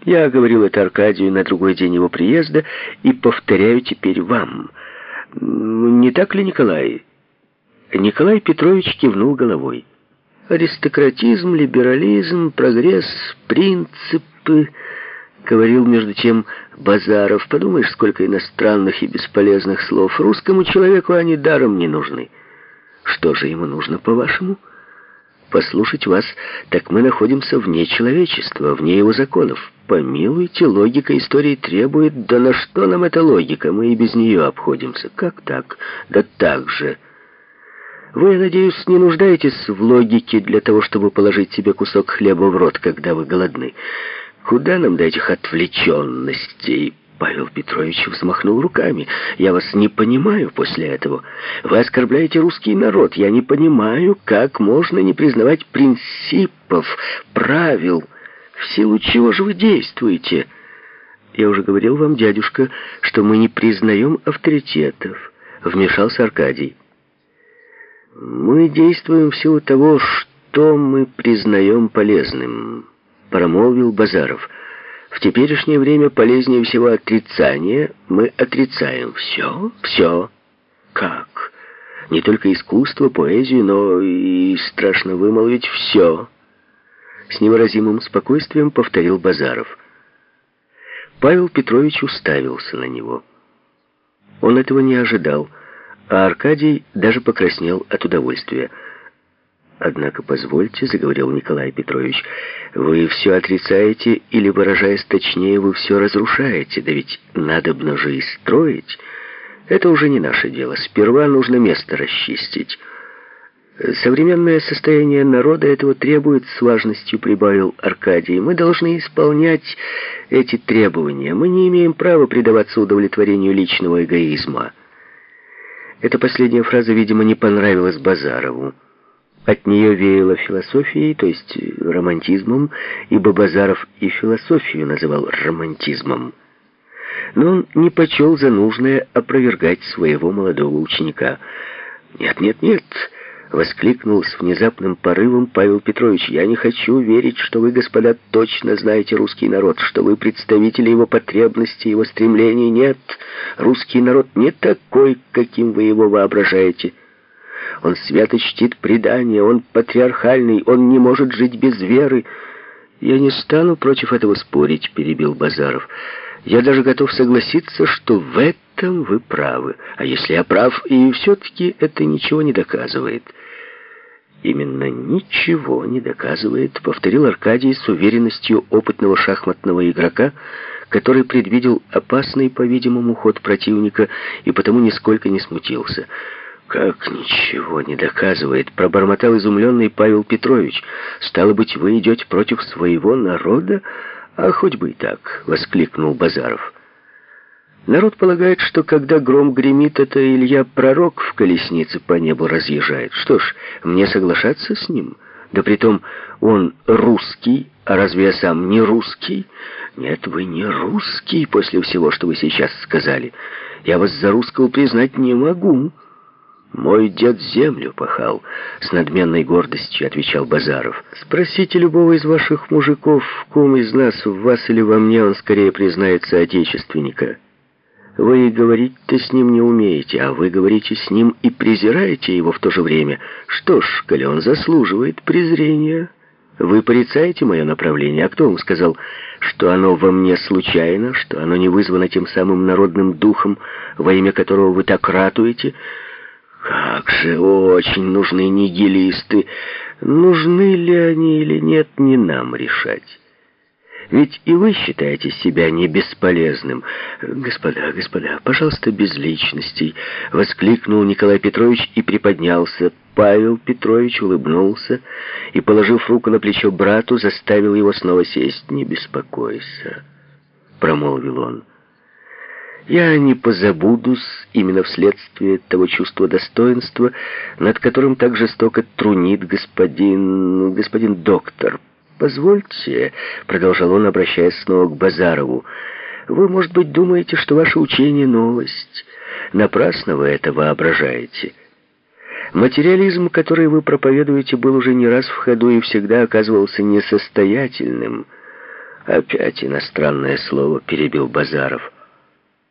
Я говорил это Аркадию на другой день его приезда и повторяю теперь вам. Не так ли, Николай?» Николай Петрович кивнул головой. «Аристократизм, либерализм, прогресс, принципы», — говорил между тем Базаров. «Подумаешь, сколько иностранных и бесполезных слов. Русскому человеку они даром не нужны». «Что же ему нужно, по-вашему?» «Послушать вас, так мы находимся вне человечества, вне его законов. Помилуйте, логика истории требует. Да на что нам эта логика? Мы и без нее обходимся». «Как так?» «Да так же». «Вы, я надеюсь, не нуждаетесь в логике для того, чтобы положить себе кусок хлеба в рот, когда вы голодны. Куда нам до этих отвлеченностей?» Павел Петрович взмахнул руками. «Я вас не понимаю после этого. Вы оскорбляете русский народ. Я не понимаю, как можно не признавать принципов, правил. В силу чего же вы действуете?» «Я уже говорил вам, дядюшка, что мы не признаем авторитетов», — вмешался Аркадий. «Мы действуем в силу того, что мы признаем полезным», — промолвил Базаров. «В теперешнее время полезнее всего отрицание. Мы отрицаем все, все». «Как? Не только искусство, поэзию, но и, страшно вымолвить, все». С невыразимым спокойствием повторил Базаров. Павел Петрович уставился на него. Он этого не ожидал, а Аркадий даже покраснел от удовольствия. «Однако, позвольте, — заговорил Николай Петрович, — вы все отрицаете, или, выражаясь точнее, вы все разрушаете, да ведь надобно же и строить. Это уже не наше дело. Сперва нужно место расчистить. Современное состояние народа этого требует, — с важностью прибавил Аркадий. Мы должны исполнять эти требования. Мы не имеем права предаваться удовлетворению личного эгоизма». Эта последняя фраза, видимо, не понравилась Базарову. От нее веяло философией, то есть романтизмом, ибо Базаров и философию называл романтизмом. Но он не почел за нужное опровергать своего молодого ученика. «Нет, нет, нет!» — воскликнул с внезапным порывом Павел Петрович. «Я не хочу верить, что вы, господа, точно знаете русский народ, что вы представители его потребностей, его стремлений. Нет, русский народ не такой, каким вы его воображаете. Он свято чтит предания, он патриархальный, он не может жить без веры». «Я не стану против этого спорить», — перебил Базаров. «Я даже готов согласиться, что в этом вы правы. А если я прав, и все-таки это ничего не доказывает». «Именно ничего не доказывает», — повторил Аркадий с уверенностью опытного шахматного игрока, который предвидел опасный, по-видимому, ход противника и потому нисколько не смутился. «Как ничего не доказывает?» — пробормотал изумленный Павел Петрович. «Стало быть, вы идете против своего народа? А хоть бы и так!» — воскликнул Базаров. «Народ полагает, что когда гром гремит, это Илья Пророк в колеснице по небу разъезжает. Что ж, мне соглашаться с ним? Да притом он русский, а разве я сам не русский?» «Нет, вы не русский после всего, что вы сейчас сказали. Я вас за русского признать не могу». «Мой дед землю пахал», — с надменной гордостью отвечал Базаров. «Спросите любого из ваших мужиков, в ком из нас, в вас или во мне, он скорее признается отечественника. Вы говорить-то с ним не умеете, а вы говорите с ним и презираете его в то же время. Что ж, коли он заслуживает презрения, вы порицаете мое направление. А кто вам сказал, что оно во мне случайно, что оно не вызвано тем самым народным духом, во имя которого вы так ратуете?» «Как же очень нужны нигилисты! Нужны ли они или нет, не нам решать. Ведь и вы считаете себя не бесполезным». «Господа, господа, пожалуйста, без личностей», — воскликнул Николай Петрович и приподнялся. Павел Петрович улыбнулся и, положив руку на плечо брату, заставил его снова сесть. «Не беспокойся», — промолвил он. «Я не позабудусь именно вследствие того чувства достоинства, над которым так жестоко трунит господин доктор. Позвольте», — продолжал он, обращаясь снова к Базарову, «вы, может быть, думаете, что ваше учение — новость. Напрасно вы это воображаете. Материализм, который вы проповедуете, был уже не раз в ходу и всегда оказывался несостоятельным. Опять иностранное слово, перебил Базаров.